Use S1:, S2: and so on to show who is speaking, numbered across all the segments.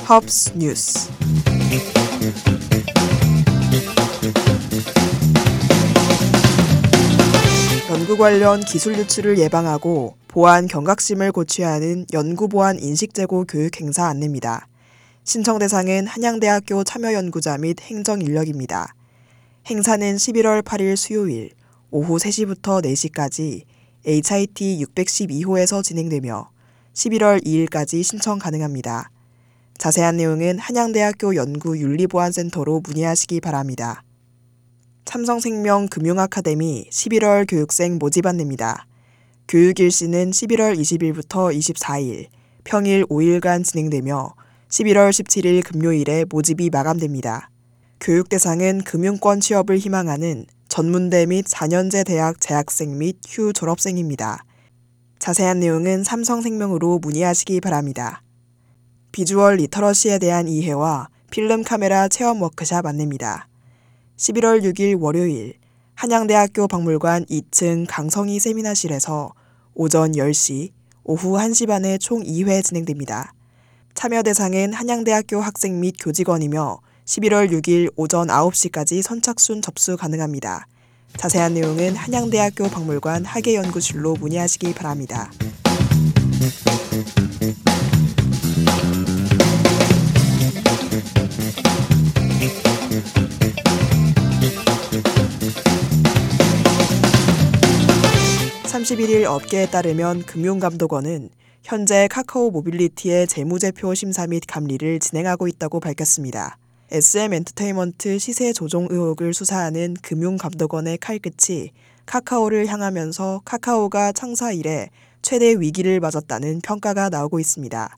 S1: 헙스 뉴스. 연구 관련 기술 유출을 예방하고 보안 경각심을 고취하는 연구보안 인식제고 교육 행사 안내입니다. 신청 대상은 한양대학교 참여연구자 및 행정인력입니다. 행사는 11월 8일 수요일 오후 3시부터 4시까지 HIT 612호에서 진행되며 11월 2일까지 신청 가능합니다. 자세한 내용은 한양대학교 연구윤리보안센터로 문의하시기 바랍니다. 삼성생명 금융아카데미 11월 교육생 모집 안내입니다. 교육일시는 11월 20일부터 24일, 평일 5일간 진행되며 11월 17일 금요일에 모집이 마감됩니다. 교육 대상은 금융권 취업을 희망하는 전문대 및 4년제 대학 재학생 및 휴 졸업생입니다. 자세한 내용은 삼성생명으로 문의하시기 바랍니다. 비주얼 리터러시에 대한 이해와 필름 카메라 체험 워크샵 안내입니다. 11월 6일 월요일 한양대학교 박물관 2층 강성희 세미나실에서 오전 10시, 오후 1시 반에 총 2회 진행됩니다. 참여 대상은 한양대학교 학생 및 교직원이며 11월 6일 오전 9시까지 선착순 접수 가능합니다. 자세한 내용은 한양대학교 박물관 학예연구실로 문의하시기 바랍니다. (31일) 업계에 따르면 금융감독원은 현재 카카오 모빌리티의 재무제표 심사 및 감리를 진행하고 있다고 밝혔습니다. SM엔터테인먼트 시세 조종 의혹을 수사하는 금융감독원의 칼끝이 카카오를 향하면서 카카오가 창사 이래 최대 위기를 맞았다는 평가가 나오고 있습니다.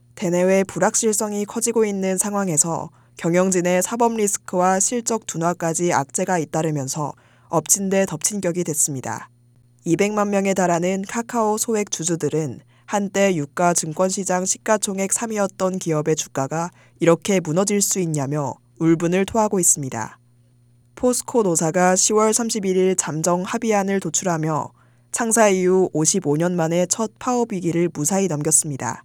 S1: 대내외 불확실성이 커지고 있는 상황에서 경영진의 사법 리스크와 실적 둔화까지 악재가 잇따르면서 엎친 데 덮친 격이 됐습니다. 200만 명에 달하는 카카오 소액 주주들은 한때 유가 증권시장 시가총액 3위였던 기업의 주가가 이렇게 무너질 수 있냐며 울분을 토하고 있습니다. 포스코 노사가 10월 31일 잠정 합의안을 도출하며 창사 이후 55년 만에 첫 파업 위기를 무사히 넘겼습니다.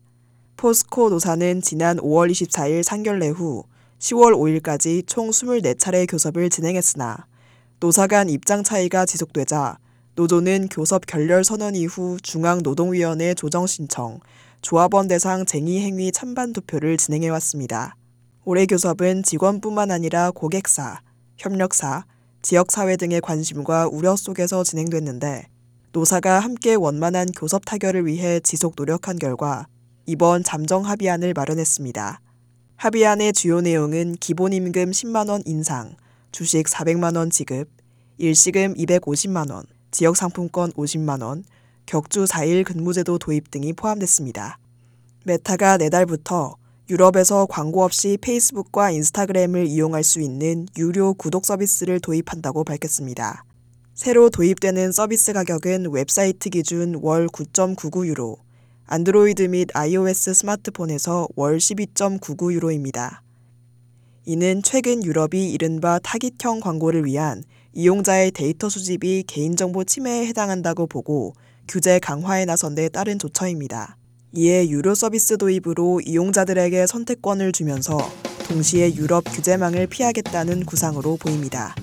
S1: 포스코 노사는 지난 5월 24일 상견례 후 10월 5일까지 총 24차례 교섭을 진행했으나 노사 간 입장 차이가 지속되자 노조는 교섭 결렬 선언 이후 중앙노동위원회 조정 신청, 조합원 대상 쟁의 행위 찬반 투표를 진행해왔습니다. 올해 교섭은 직원뿐만 아니라 고객사, 협력사, 지역사회 등의 관심과 우려 속에서 진행됐는데 노사가 함께 원만한 교섭 타결을 위해 지속 노력한 결과 이번 잠정 합의안을 마련했습니다. 합의안의 주요 내용은 기본임금 10만 원 인상, 주식 400만 원 지급, 일시금 250만 원, 지역상품권 50만 원, 격주 4일 근무제도 도입 등이 포함됐습니다. 메타가 내달부터 유럽에서 광고 없이 페이스북과 인스타그램을 이용할 수 있는 유료 구독 서비스를 도입한다고 밝혔습니다. 새로 도입되는 서비스 가격은 웹사이트 기준 월 9.99유로, 안드로이드 및 iOS 스마트폰에서 월 12.99유로입니다. 이는 최근 유럽이 이른바 타깃형 광고를 위한 이용자의 데이터 수집이 개인정보 침해에 해당한다고 보고 규제 강화에 나선 데 따른 조처입니다. 이에 유료 서비스 도입으로 이용자들에게 선택권을 주면서 동시에 유럽 규제망을 피하겠다는 구상으로 보입니다.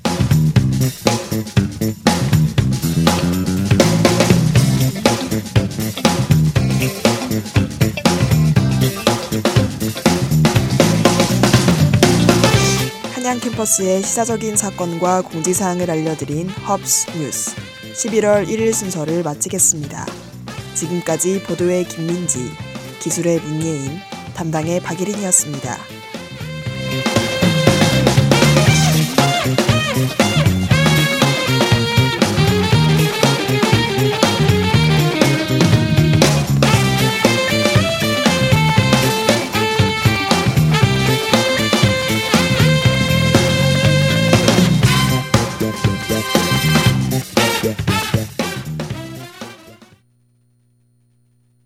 S1: 한양 캠퍼스의 시사적인 사건과 공지사항을 알려드린 헙스 뉴스 11월 1일 순서를 마치겠습니다. 지금까지 보도의 김민지, 기술의 문예인, 담당의 박예린이었습니다.